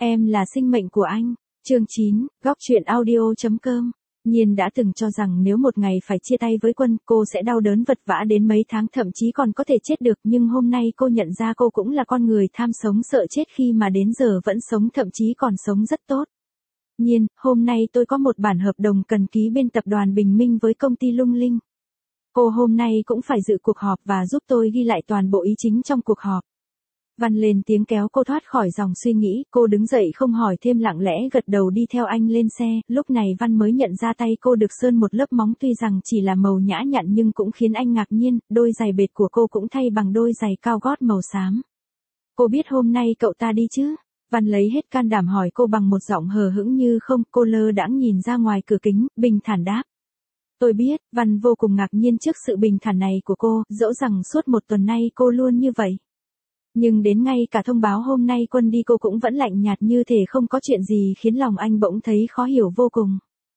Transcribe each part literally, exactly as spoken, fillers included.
Em là sinh mệnh của anh. Chương chín, góc truyện audio chấm com. Nhiên đã từng cho rằng nếu một ngày phải chia tay với Quân, cô sẽ đau đớn vật vã đến mấy tháng, thậm chí còn có thể chết được, nhưng hôm nay cô nhận ra cô cũng là con người tham sống sợ chết khi mà đến giờ vẫn sống, thậm chí còn sống rất tốt. Nhiên, hôm nay tôi có một bản hợp đồng cần ký bên tập đoàn Bình Minh với công ty Lung Linh. Cô hôm nay cũng phải dự cuộc họp và giúp tôi ghi lại toàn bộ ý chính trong cuộc họp. Văn lên tiếng kéo cô thoát khỏi dòng suy nghĩ, cô đứng dậy không hỏi thêm, lặng lẽ gật đầu đi theo anh lên xe. Lúc này Văn mới nhận ra tay cô được sơn một lớp móng, tuy rằng chỉ là màu nhã nhặn nhưng cũng khiến anh ngạc nhiên, đôi giày bệt của cô cũng thay bằng đôi giày cao gót màu xám. Cô biết hôm nay cậu ta đi chứ? Văn lấy hết can đảm hỏi cô bằng một giọng hờ hững như không. Cô lơ đãng nhìn ra ngoài cửa kính, bình thản đáp. Tôi biết. Văn vô cùng ngạc nhiên trước sự bình thản này của cô, dẫu rằng suốt một tuần nay cô luôn như vậy. Nhưng đến ngay cả thông báo hôm nay Quân đi cô cũng vẫn lạnh nhạt như thể không có chuyện gì, khiến lòng anh bỗng thấy khó hiểu vô cùng.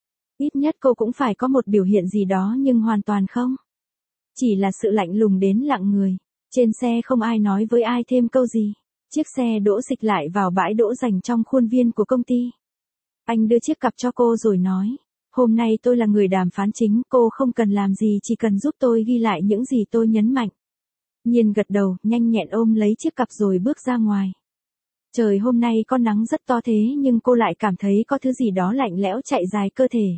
Ít nhất cô cũng phải có một biểu hiện gì đó, nhưng hoàn toàn không. Chỉ là sự lạnh lùng đến lặng người. Trên xe không ai nói với ai thêm câu gì. Chiếc xe đỗ xịch lại vào bãi đỗ dành trong khuôn viên của công ty. Anh đưa chiếc cặp cho cô rồi nói. Hôm nay tôi là người đàm phán chính, cô không cần làm gì, chỉ cần giúp tôi ghi lại những gì tôi nhấn mạnh. Nhiên gật đầu, nhanh nhẹn ôm lấy chiếc cặp rồi bước ra ngoài. Trời hôm nay có nắng rất to thế nhưng cô lại cảm thấy có thứ gì đó lạnh lẽo chạy dài cơ thể.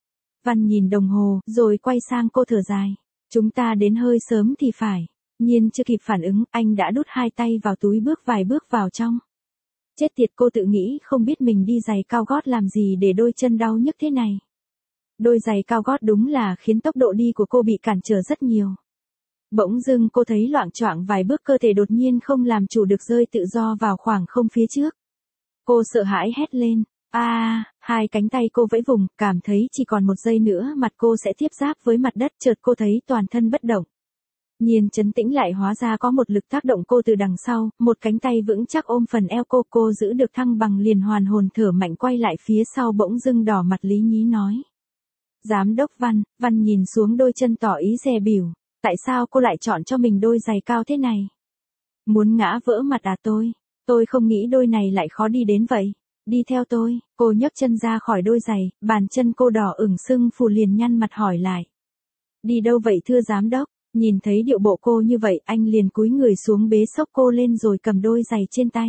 Văn nhìn đồng hồ, rồi quay sang cô thở dài. Chúng ta đến hơi sớm thì phải. Nhiên chưa kịp phản ứng, anh đã đút hai tay vào túi bước vài bước vào trong. Chết tiệt, cô tự nghĩ không biết mình đi giày cao gót làm gì để đôi chân đau nhức thế này. Đôi giày cao gót đúng là khiến tốc độ đi của cô bị cản trở rất nhiều. Bỗng dưng cô thấy loạng choạng vài bước, cơ thể đột nhiên không làm chủ được rơi tự do vào khoảng không phía trước. Cô sợ hãi hét lên. A, à, hai cánh tay cô vẫy vùng, cảm thấy chỉ còn một giây nữa mặt cô sẽ tiếp giáp với mặt đất, chợt cô thấy toàn thân bất động. Nhiên trấn tĩnh lại, hóa ra có một lực tác động cô từ đằng sau, một cánh tay vững chắc ôm phần eo cô, cô giữ được thăng bằng liền hoàn hồn thở mạnh quay lại phía sau, bỗng dưng đỏ mặt lý nhí nói. Giám đốc Văn. Văn nhìn xuống đôi chân tỏ ý dè bỉu. Tại sao cô lại chọn cho mình đôi giày cao thế này? Muốn ngã vỡ mặt à tôi? Tôi không nghĩ đôi này lại khó đi đến vậy. Đi theo tôi. Cô nhấc chân ra khỏi đôi giày, bàn chân cô đỏ ửng sưng phù, liền nhăn mặt hỏi lại. Đi đâu vậy thưa giám đốc? Nhìn thấy điệu bộ cô như vậy, anh liền cúi người xuống bế xốc cô lên rồi cầm đôi giày trên tay.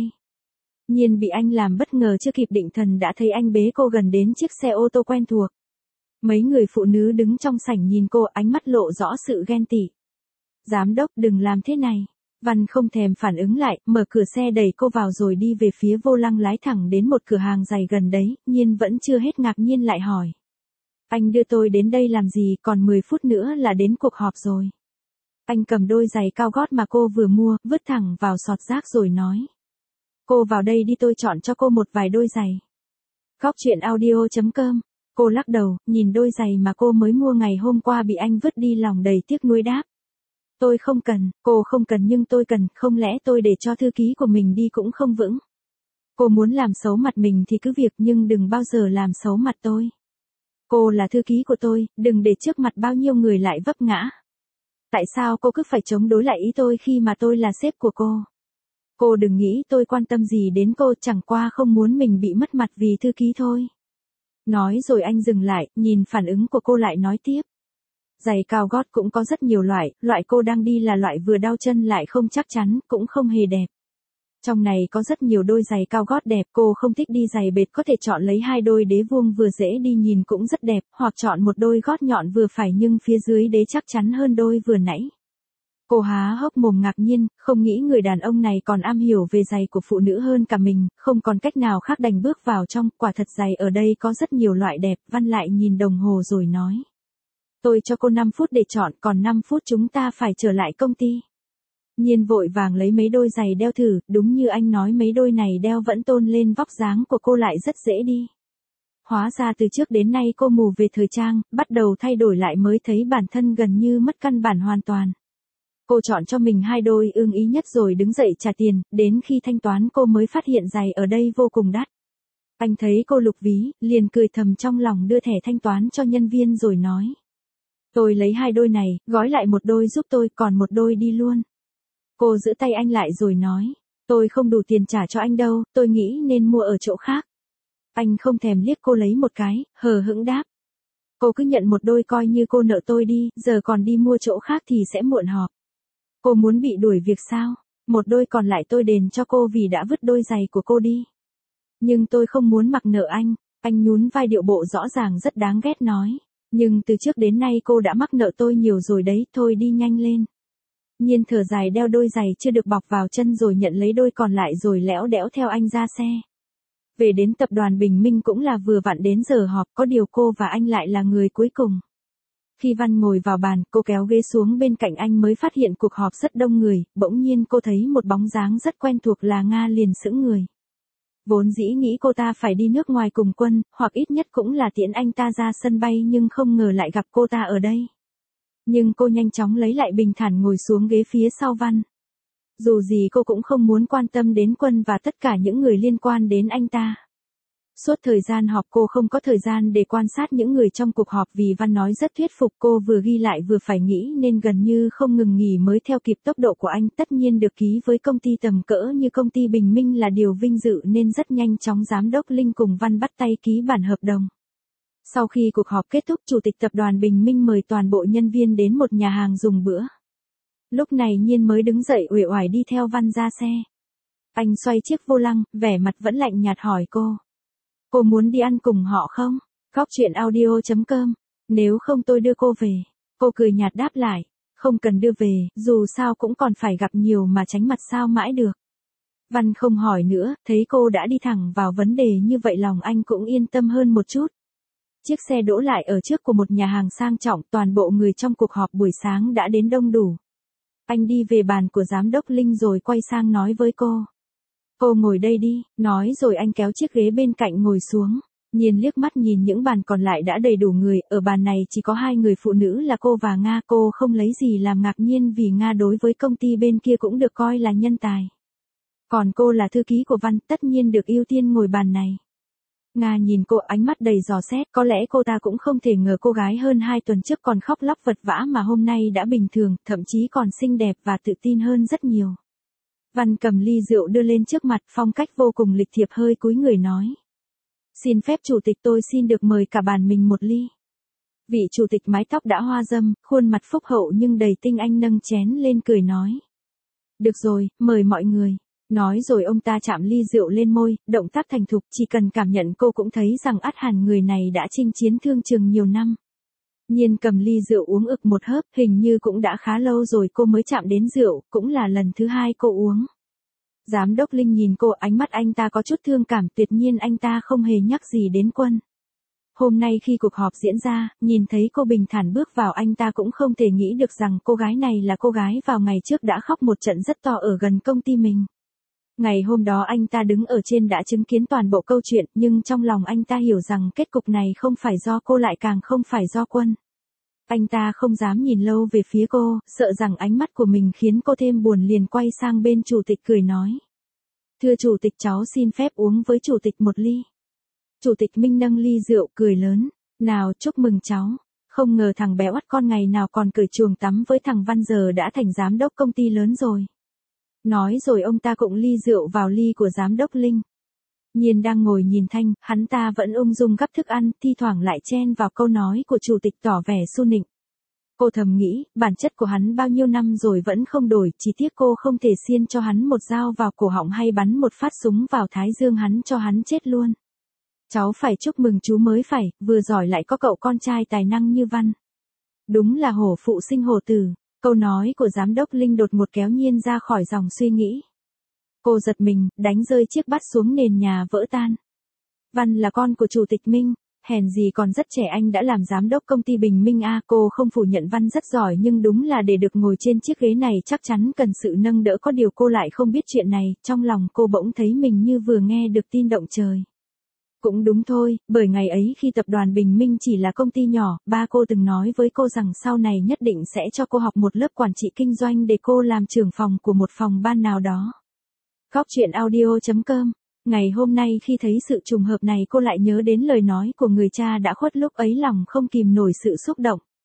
Nhiên bị anh làm bất ngờ, chưa kịp định thần đã thấy anh bế cô gần đến chiếc xe ô tô quen thuộc. Mấy người phụ nữ đứng trong sảnh nhìn cô, ánh mắt lộ rõ sự ghen tị. Giám đốc đừng làm thế này. Văn không thèm phản ứng lại, mở cửa xe đẩy cô vào rồi đi về phía vô lăng, lái thẳng đến một cửa hàng giày gần đấy. Nhiên vẫn chưa hết ngạc nhiên lại hỏi. Anh đưa tôi đến đây làm gì, còn mười phút nữa là đến cuộc họp rồi. Anh cầm đôi giày cao gót mà cô vừa mua, vứt thẳng vào sọt rác rồi nói. Cô vào đây đi, tôi chọn cho cô một vài đôi giày. Góc truyện audio chấm com. Cô lắc đầu, nhìn đôi giày mà cô mới mua ngày hôm qua bị anh vứt đi, lòng đầy tiếc nuối đáp. Tôi không cần. Cô không cần nhưng tôi cần, không lẽ tôi để cho thư ký của mình đi cũng không vững. Cô muốn làm xấu mặt mình thì cứ việc, nhưng đừng bao giờ làm xấu mặt tôi. Cô là thư ký của tôi, đừng để trước mặt bao nhiêu người lại vấp ngã. Tại sao cô cứ phải chống đối lại ý tôi khi mà tôi là sếp của cô? Cô đừng nghĩ tôi quan tâm gì đến cô, chẳng qua không muốn mình bị mất mặt vì thư ký thôi. Nói rồi anh dừng lại, nhìn phản ứng của cô lại nói tiếp. Giày cao gót cũng có rất nhiều loại, loại cô đang đi là loại vừa đau chân lại không chắc chắn, cũng không hề đẹp. Trong này có rất nhiều đôi giày cao gót đẹp, cô không thích đi giày bệt có thể chọn lấy hai đôi đế vuông vừa dễ đi nhìn cũng rất đẹp, hoặc chọn một đôi gót nhọn vừa phải nhưng phía dưới đế chắc chắn hơn đôi vừa nãy. Cô há hốc mồm ngạc nhiên, không nghĩ người đàn ông này còn am hiểu về giày của phụ nữ hơn cả mình, không còn cách nào khác đành bước vào trong, quả thật giày ở đây có rất nhiều loại đẹp. Văn lại nhìn đồng hồ rồi nói. Tôi cho cô năm phút để chọn, còn năm phút chúng ta phải trở lại công ty. Nhiên vội vàng lấy mấy đôi giày đeo thử, đúng như anh nói mấy đôi này đeo vẫn tôn lên vóc dáng của cô lại rất dễ đi. Hóa ra từ trước đến nay cô mù về thời trang, bắt đầu thay đổi lại mới thấy bản thân gần như mất căn bản hoàn toàn. Cô chọn cho mình hai đôi ưng ý nhất rồi đứng dậy trả tiền, đến khi thanh toán cô mới phát hiện giày ở đây vô cùng đắt. Anh thấy cô lục ví, liền cười thầm trong lòng, đưa thẻ thanh toán cho nhân viên rồi nói. Tôi lấy hai đôi này, gói lại một đôi giúp tôi, còn một đôi đi luôn. Cô giữ tay anh lại rồi nói. Tôi không đủ tiền trả cho anh đâu, tôi nghĩ nên mua ở chỗ khác. Anh không thèm liếc cô lấy một cái, hờ hững đáp. Cô cứ nhận một đôi coi như cô nợ tôi đi, giờ còn đi mua chỗ khác thì sẽ muộn họp. Cô muốn bị đuổi việc sao? Một đôi còn lại tôi đền cho cô vì đã vứt đôi giày của cô đi. Nhưng tôi không muốn mặc nợ anh, anh nhún vai điệu bộ rõ ràng rất đáng ghét nói. Nhưng từ trước đến nay cô đã mắc nợ tôi nhiều rồi đấy, thôi đi nhanh lên. Nhiên thở dài đeo đôi giày chưa được bọc vào chân rồi nhận lấy đôi còn lại rồi lẽo đẽo theo anh ra xe. Về đến tập đoàn Bình Minh cũng là vừa vặn đến giờ họp, có điều cô và anh lại là người cuối cùng. Khi Văn ngồi vào bàn, cô kéo ghế xuống bên cạnh anh mới phát hiện cuộc họp rất đông người, bỗng nhiên cô thấy một bóng dáng rất quen thuộc là Nga liền sững người. Vốn dĩ nghĩ cô ta phải đi nước ngoài cùng Quân, hoặc ít nhất cũng là tiễn anh ta ra sân bay nhưng không ngờ lại gặp cô ta ở đây. Nhưng cô nhanh chóng lấy lại bình thản ngồi xuống ghế phía sau Văn. Dù gì cô cũng không muốn quan tâm đến Quân và tất cả những người liên quan đến anh ta. Suốt thời gian họp cô không có thời gian để quan sát những người trong cuộc họp vì Văn nói rất thuyết phục, cô vừa ghi lại vừa phải nghĩ nên gần như không ngừng nghỉ mới theo kịp tốc độ của anh. Tất nhiên được ký với công ty tầm cỡ như công ty Bình Minh là điều vinh dự nên rất nhanh chóng giám đốc Linh cùng Văn bắt tay ký bản hợp đồng. Sau khi cuộc họp kết thúc, chủ tịch tập đoàn Bình Minh mời toàn bộ nhân viên đến một nhà hàng dùng bữa. Lúc này Nhiên mới đứng dậy uể oải đi theo Văn ra xe. Anh xoay chiếc vô lăng, vẻ mặt vẫn lạnh nhạt hỏi cô. Cô muốn đi ăn cùng họ không? Góc chuyện audio chấm com. Nếu không tôi đưa cô về. Cô cười nhạt đáp lại. Không cần đưa về, dù sao cũng còn phải gặp nhiều mà tránh mặt sao mãi được. Văn không hỏi nữa, thấy cô đã đi thẳng vào vấn đề như vậy lòng anh cũng yên tâm hơn một chút. Chiếc xe đỗ lại ở trước của một nhà hàng sang trọng, toàn bộ người trong cuộc họp buổi sáng đã đến đông đủ. Anh đi về bàn của giám đốc Linh rồi quay sang nói với cô. Cô ngồi đây đi, nói rồi anh kéo chiếc ghế bên cạnh ngồi xuống. Nhiên liếc mắt nhìn những bàn còn lại đã đầy đủ người, ở bàn này chỉ có hai người phụ nữ là cô và Nga. Cô không lấy gì làm ngạc nhiên vì Nga đối với công ty bên kia cũng được coi là nhân tài. Còn cô là thư ký của Văn, tất nhiên được ưu tiên ngồi bàn này. Nga nhìn cô ánh mắt đầy dò xét, có lẽ cô ta cũng không thể ngờ cô gái hơn hai tuần trước còn khóc lóc vật vã mà hôm nay đã bình thường, thậm chí còn xinh đẹp và tự tin hơn rất nhiều. Văn cầm ly rượu đưa lên trước mặt, phong cách vô cùng lịch thiệp, hơi cúi người nói. Xin phép chủ tịch, tôi xin được mời cả bàn mình một ly. Vị chủ tịch mái tóc đã hoa râm, khuôn mặt phúc hậu nhưng đầy tinh anh nâng chén lên cười nói. Được rồi, mời mọi người. Nói rồi ông ta chạm ly rượu lên môi, động tác thành thục, chỉ cần cảm nhận cô cũng thấy rằng ắt hẳn người này đã chinh chiến thương trường nhiều năm. Nhiên cầm ly rượu uống ực một hớp, hình như cũng đã khá lâu rồi cô mới chạm đến rượu, cũng là lần thứ hai cô uống. Giám đốc Linh nhìn cô, ánh mắt anh ta có chút thương cảm, tuyệt nhiên anh ta không hề nhắc gì đến Quân. Hôm nay khi cuộc họp diễn ra, nhìn thấy cô bình thản bước vào, anh ta cũng không thể nghĩ được rằng cô gái này là cô gái vào ngày trước đã khóc một trận rất to ở gần công ty mình. Ngày hôm đó anh ta đứng ở trên đã chứng kiến toàn bộ câu chuyện, nhưng trong lòng anh ta hiểu rằng kết cục này không phải do cô, lại càng không phải do Quân. Anh ta không dám nhìn lâu về phía cô, sợ rằng ánh mắt của mình khiến cô thêm buồn, liền quay sang bên chủ tịch cười nói. Thưa chủ tịch, cháu xin phép uống với chủ tịch một ly. Chủ tịch Minh nâng ly rượu cười lớn. Nào, chúc mừng cháu. Không ngờ thằng bé oắt con ngày nào còn cởi chuồng tắm với thằng Văn giờ đã thành giám đốc công ty lớn rồi. Nói rồi ông ta cũng ly rượu vào ly của giám đốc Linh. Nhiên đang ngồi nhìn Thanh, hắn ta vẫn ung dung gắp thức ăn, thi thoảng lại chen vào câu nói của chủ tịch tỏ vẻ su nịnh. Cô thầm nghĩ, bản chất của hắn bao nhiêu năm rồi vẫn không đổi, chỉ tiếc cô không thể xiên cho hắn một dao vào cổ họng hay bắn một phát súng vào thái dương hắn cho hắn chết luôn. Cháu phải chúc mừng chú mới phải, vừa giỏi lại có cậu con trai tài năng như Văn. Đúng là hổ phụ sinh hổ tử. Câu nói của giám đốc Linh đột ngột kéo Nhiên ra khỏi dòng suy nghĩ. Cô giật mình, đánh rơi chiếc bát xuống nền nhà vỡ tan. Văn là con của chủ tịch Minh, hèn gì còn rất trẻ anh đã làm giám đốc công ty Bình Minh a. Cô không phủ nhận Văn rất giỏi, nhưng đúng là để được ngồi trên chiếc ghế này chắc chắn cần sự nâng đỡ, có điều cô lại không biết chuyện này, trong lòng cô bỗng thấy mình như vừa nghe được tin động trời. Cũng đúng thôi, bởi ngày ấy khi tập đoàn Bình Minh chỉ là công ty nhỏ, ba cô từng nói với cô rằng sau này nhất định sẽ cho cô học một lớp quản trị kinh doanh để cô làm trưởng phòng của một phòng ban nào đó. Góc chuyện audio chấm com. Ngày hôm nay khi thấy sự trùng hợp này cô lại nhớ đến lời nói của người cha đã khuất, lúc ấy lòng không kìm nổi sự xúc động.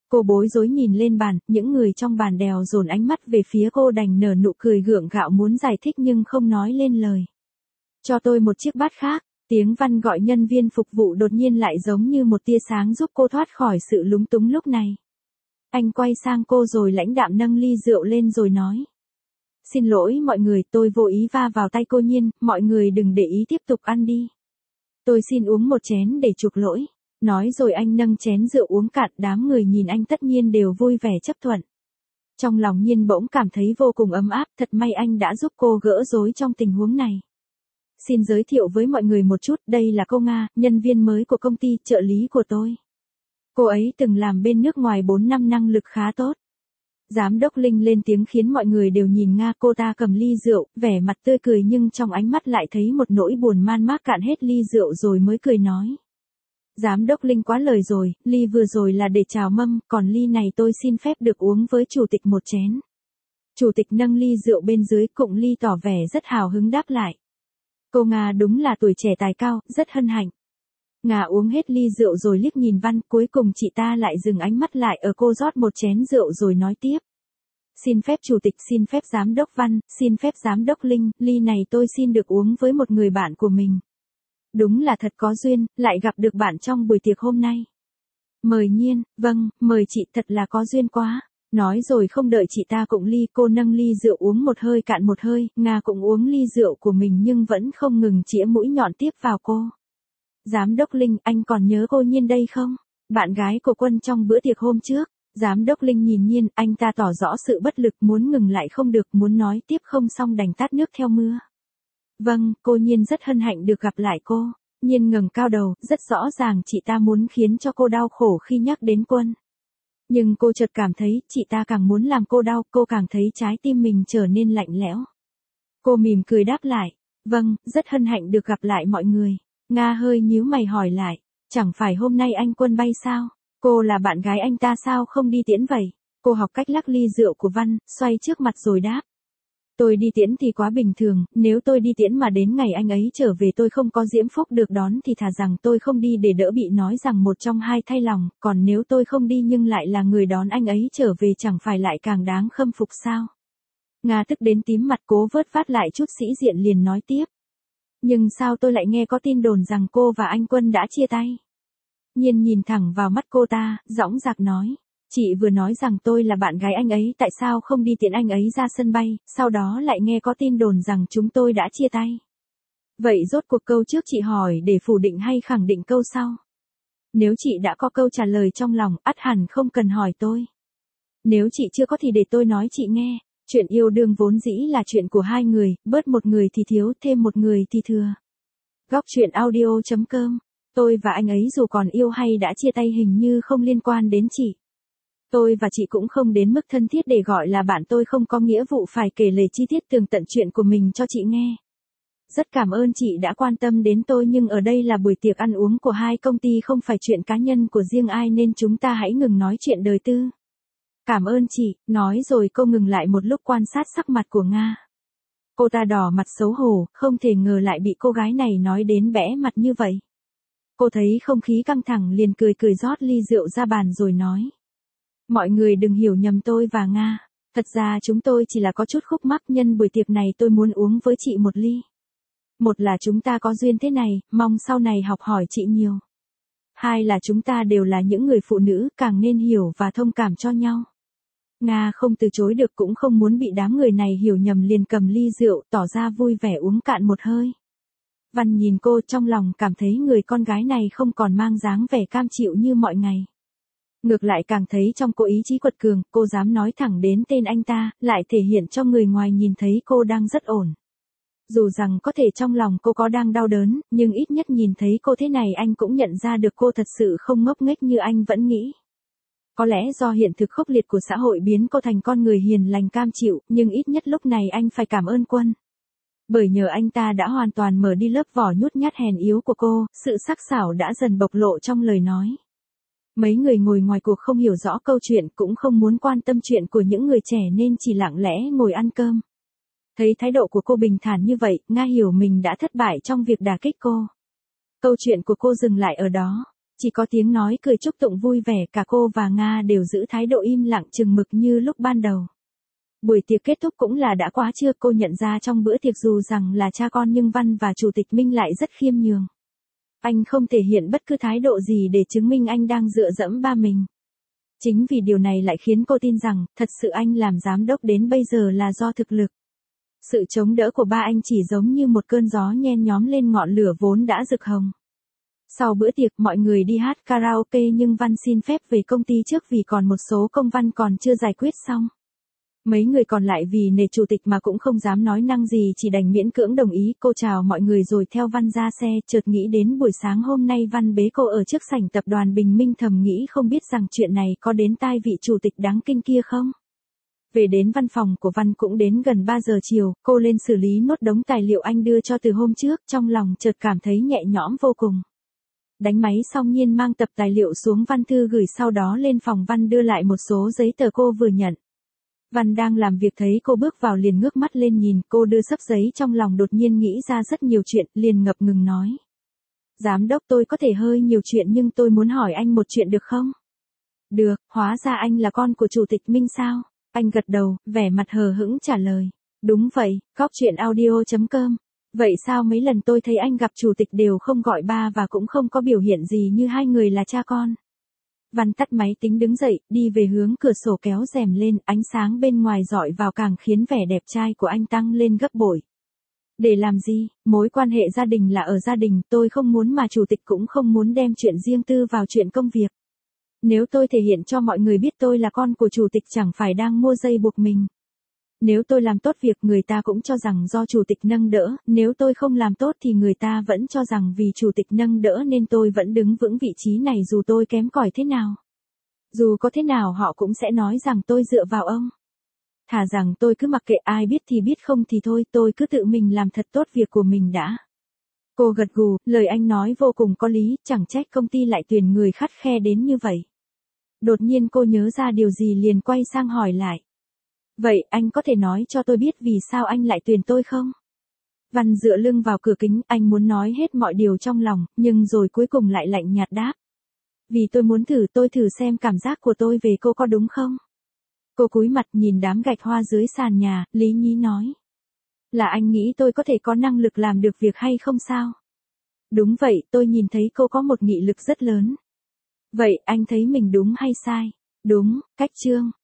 Cô bối rối nhìn lên bàn, những người trong bàn đèo dồn ánh mắt về phía cô đành nở nụ cười gượng gạo muốn giải thích nhưng không nói lên lời. Cho tôi một chiếc bát khác, tiếng Văn gọi nhân viên phục vụ đột nhiên lại giống như một tia sáng giúp cô thoát khỏi sự lúng túng lúc này. Anh quay sang cô rồi lãnh đạm nâng ly rượu lên rồi nói. Xin lỗi mọi người, tôi vô ý va vào tay cô Nhiên, mọi người đừng để ý tiếp tục ăn đi. Tôi xin uống một chén để chuộc lỗi. Nói rồi anh nâng chén rượu uống cạn, đám người nhìn anh tất nhiên đều vui vẻ chấp thuận. Trong lòng Nhiên bỗng cảm thấy vô cùng ấm áp, thật may anh đã giúp cô gỡ rối trong tình huống này. Xin giới thiệu với mọi người một chút, đây là cô Nga, nhân viên mới của công ty, trợ lý của tôi. Cô ấy từng làm bên nước ngoài bốn năm, năng lực khá tốt. Giám đốc Linh lên tiếng khiến mọi người đều nhìn Nga, cô ta cầm ly rượu, vẻ mặt tươi cười nhưng trong ánh mắt lại thấy một nỗi buồn man mác, cạn hết ly rượu rồi mới cười nói. Giám đốc Linh quá lời rồi, ly vừa rồi là để chào mâm, còn ly này tôi xin phép được uống với chủ tịch một chén. Chủ tịch nâng ly rượu bên dưới, Cụng Ly tỏ vẻ rất hào hứng đáp lại. Cô Nga đúng là tuổi trẻ tài cao, rất hân hạnh. Nga uống hết ly rượu rồi liếc nhìn Văn, cuối cùng chị ta lại dừng ánh mắt lại ở cô, rót một chén rượu rồi nói tiếp. Xin phép chủ tịch, xin phép giám đốc Văn, xin phép giám đốc Linh, ly này tôi xin được uống với một người bạn của mình. Đúng là thật có duyên, lại gặp được bạn trong buổi tiệc hôm nay. Mời Nhiên, vâng, mời chị, thật là có duyên quá. Nói rồi không đợi chị ta cụng ly, cô nâng ly rượu uống một hơi cạn một hơi, Nga cũng uống ly rượu của mình nhưng vẫn không ngừng chĩa mũi nhọn tiếp vào cô. Giám đốc Linh, anh còn nhớ cô Nhiên đây không? Bạn gái của Quân trong bữa tiệc hôm trước. Giám đốc Linh nhìn Nhiên, anh ta tỏ rõ sự bất lực, muốn ngừng lại không được, muốn nói tiếp không xong đành tát nước theo mưa. Vâng, cô Nhiên rất hân hạnh được gặp lại cô. Nhiên ngẩng cao đầu, rất rõ ràng chị ta muốn khiến cho cô đau khổ khi nhắc đến Quân. Nhưng cô chợt cảm thấy, chị ta càng muốn làm cô đau, cô càng thấy trái tim mình trở nên lạnh lẽo. Cô mỉm cười đáp lại, vâng, rất hân hạnh được gặp lại mọi người. Nga hơi nhíu mày hỏi lại, chẳng phải hôm nay anh Quân bay sao? Cô là bạn gái anh ta sao không đi tiễn vậy? Cô học cách lắc ly rượu của Văn, xoay trước mặt rồi đáp. Tôi đi tiễn thì quá bình thường, nếu tôi đi tiễn mà đến ngày anh ấy trở về tôi không có diễm phúc được đón thì thà rằng tôi không đi để đỡ bị nói rằng một trong hai thay lòng, còn nếu tôi không đi nhưng lại là người đón anh ấy trở về chẳng phải lại càng đáng khâm phục sao? Nga tức đến tím mặt, cố vớt vát lại chút sĩ diện liền nói tiếp. Nhưng sao tôi lại nghe có tin đồn rằng cô và anh Quân đã chia tay? Nhiên nhìn thẳng vào mắt cô ta, dõng dạc nói. Chị vừa nói rằng tôi là bạn gái anh ấy, tại sao không đi tiễn anh ấy ra sân bay, sau đó lại nghe có tin đồn rằng chúng tôi đã chia tay. Vậy rốt cuộc câu trước chị hỏi để phủ định hay khẳng định câu sau? Nếu chị đã có câu trả lời trong lòng, ắt hẳn không cần hỏi tôi. Nếu chị chưa có thì để tôi nói chị nghe. Chuyện yêu đương vốn dĩ là chuyện của hai người, bớt một người thì thiếu, thêm một người thì thừa. Góc truyện audio chấm com. Tôi và anh ấy dù còn yêu hay đã chia tay hình như không liên quan đến chị. Tôi và chị cũng không đến mức thân thiết để gọi là bạn, tôi không có nghĩa vụ phải kể lể chi tiết tường tận chuyện của mình cho chị nghe. Rất cảm ơn chị đã quan tâm đến tôi nhưng ở đây là buổi tiệc ăn uống của hai công ty, không phải chuyện cá nhân của riêng ai nên chúng ta hãy ngừng nói chuyện đời tư. Cảm ơn chị, nói rồi cô ngừng lại một lúc quan sát sắc mặt của Nga. Cô ta đỏ mặt xấu hổ, không thể ngờ lại bị cô gái này nói đến bẽ mặt như vậy. Cô thấy không khí căng thẳng liền cười cười rót ly rượu ra bàn rồi nói. Mọi người đừng hiểu nhầm tôi và Nga, thật ra chúng tôi chỉ là có chút khúc mắc, nhân buổi tiệc này tôi muốn uống với chị một ly. Một là chúng ta có duyên thế này, mong sau này học hỏi chị nhiều. Hai là chúng ta đều là những người phụ nữ, càng nên hiểu và thông cảm cho nhau. Nga không từ chối được cũng không muốn bị đám người này hiểu nhầm liền cầm ly rượu tỏ ra vui vẻ uống cạn một hơi. Văn nhìn cô trong lòng cảm thấy người con gái này không còn mang dáng vẻ cam chịu như mọi ngày. Ngược lại càng thấy trong cô ý chí quật cường, cô dám nói thẳng đến tên anh ta, lại thể hiện cho người ngoài nhìn thấy cô đang rất ổn. Dù rằng có thể trong lòng cô có đang đau đớn, nhưng ít nhất nhìn thấy cô thế này anh cũng nhận ra được cô thật sự không ngốc nghếch như anh vẫn nghĩ. Có lẽ do hiện thực khốc liệt của xã hội biến cô thành con người hiền lành cam chịu, nhưng ít nhất lúc này anh phải cảm ơn Quân. Bởi nhờ anh ta đã hoàn toàn mở đi lớp vỏ nhút nhát hèn yếu của cô, sự sắc sảo đã dần bộc lộ trong lời nói. Mấy người ngồi ngoài cuộc không hiểu rõ câu chuyện cũng không muốn quan tâm chuyện của những người trẻ nên chỉ lặng lẽ ngồi ăn cơm. Thấy thái độ của cô bình thản như vậy, Nga hiểu mình đã thất bại trong việc đả kích cô. Câu chuyện của cô dừng lại ở đó. Chỉ có tiếng nói cười chúc tụng vui vẻ, cả cô và Nga đều giữ thái độ im lặng chừng mực như lúc ban đầu. Buổi tiệc kết thúc cũng là đã quá trưa, cô nhận ra trong bữa tiệc dù rằng là cha con nhưng Văn và Chủ tịch Minh lại rất khiêm nhường. Anh không thể hiện bất cứ thái độ gì để chứng minh anh đang dựa dẫm ba mình. Chính vì điều này lại khiến cô tin rằng, thật sự anh làm giám đốc đến bây giờ là do thực lực. Sự chống đỡ của ba anh chỉ giống như một cơn gió nhen nhóm lên ngọn lửa vốn đã rực hồng. Sau bữa tiệc mọi người đi hát karaoke nhưng Văn xin phép về công ty trước vì còn một số công văn còn chưa giải quyết xong. Mấy người còn lại vì nể chủ tịch mà cũng không dám nói năng gì, chỉ đành miễn cưỡng đồng ý. Cô chào mọi người rồi theo Văn ra xe, chợt nghĩ đến buổi sáng hôm nay Văn bế cô ở trước sảnh tập đoàn Bình Minh, thầm nghĩ không biết rằng chuyện này có đến tai vị chủ tịch đáng kinh kia không. Về đến văn phòng của Văn cũng đến gần ba giờ chiều, cô lên xử lý nốt đống tài liệu anh đưa cho từ hôm trước, trong lòng chợt cảm thấy nhẹ nhõm vô cùng. Đánh máy xong Nhiên mang tập tài liệu xuống văn thư gửi, sau đó lên phòng Văn đưa lại một số giấy tờ cô vừa nhận. Văn đang làm việc thấy cô bước vào liền ngước mắt lên nhìn, cô đưa xấp giấy trong lòng đột nhiên nghĩ ra rất nhiều chuyện, liền ngập ngừng nói. Giám đốc, tôi có thể hơi nhiều chuyện nhưng tôi muốn hỏi anh một chuyện được không? Được, hóa ra anh là con của Chủ tịch Minh sao? Anh gật đầu, vẻ mặt hờ hững trả lời. Đúng vậy, góc chuyện audio chấm com. Vậy sao mấy lần tôi thấy anh gặp chủ tịch đều không gọi ba và cũng không có biểu hiện gì như hai người là cha con? Văn tắt máy tính đứng dậy, đi về hướng cửa sổ kéo rèm lên, ánh sáng bên ngoài rọi vào càng khiến vẻ đẹp trai của anh tăng lên gấp bội. Để làm gì, mối quan hệ gia đình là ở gia đình, tôi không muốn mà chủ tịch cũng không muốn đem chuyện riêng tư vào chuyện công việc. Nếu tôi thể hiện cho mọi người biết tôi là con của chủ tịch chẳng phải đang mua dây buộc mình. Nếu tôi làm tốt việc người ta cũng cho rằng do chủ tịch nâng đỡ, nếu tôi không làm tốt thì người ta vẫn cho rằng vì chủ tịch nâng đỡ nên tôi vẫn đứng vững vị trí này dù tôi kém cỏi thế nào. Dù có thế nào họ cũng sẽ nói rằng tôi dựa vào ông. Thà rằng tôi cứ mặc kệ, ai biết thì biết không thì thôi, tôi cứ tự mình làm thật tốt việc của mình đã. Cô gật gù, lời anh nói vô cùng có lý, chẳng trách công ty lại tuyển người khắt khe đến như vậy. Đột nhiên cô nhớ ra điều gì liền quay sang hỏi lại. Vậy anh có thể nói cho tôi biết vì sao anh lại tuyển tôi không? Văn dựa lưng vào cửa kính, anh muốn nói hết mọi điều trong lòng, nhưng rồi cuối cùng lại lạnh nhạt đáp. Vì tôi muốn thử, tôi thử xem cảm giác của tôi về cô có đúng không? Cô cúi mặt nhìn đám gạch hoa dưới sàn nhà, lý nhí nói. Là anh nghĩ tôi có thể có năng lực làm được việc hay không sao? Đúng vậy, tôi nhìn thấy cô có một nghị lực rất lớn. Vậy anh thấy mình đúng hay sai? Đúng, cách chương.